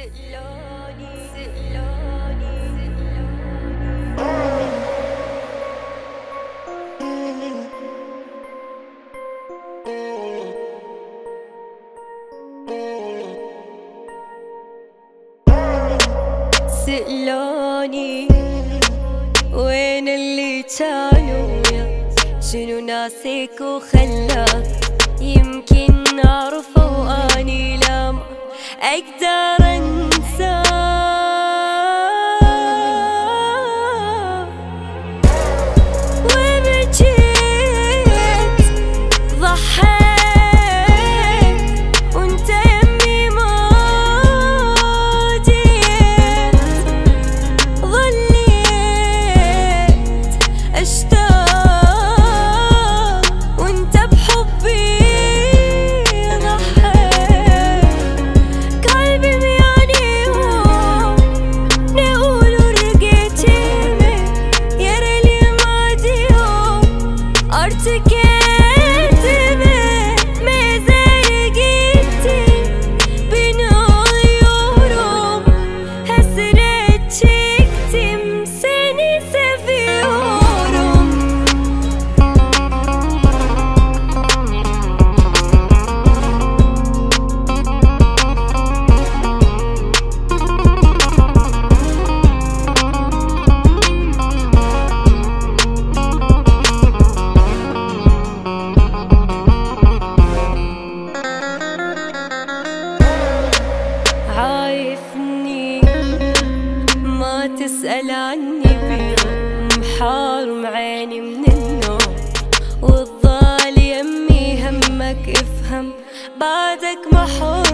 سألوني وين اللي كانوا، شنو ناسيك وخلاك، يمكن عرفوا واني لا ما اقدر انساك. وبجيت ضحيت وانت يمي ما جيت، ظليت اشتاق وانت بحبي ضحيت. قلبي مياني نقول ورقيت يمي، يا ريلي ما ديوم ارتكيت بمزرقتي بين عيونهم، حسرت شكتي مسني سفيورهم. عايفني ما تسأل عني بيوم، محارم عيني من النوم، والظال يمي همك افهم بعدك محروم.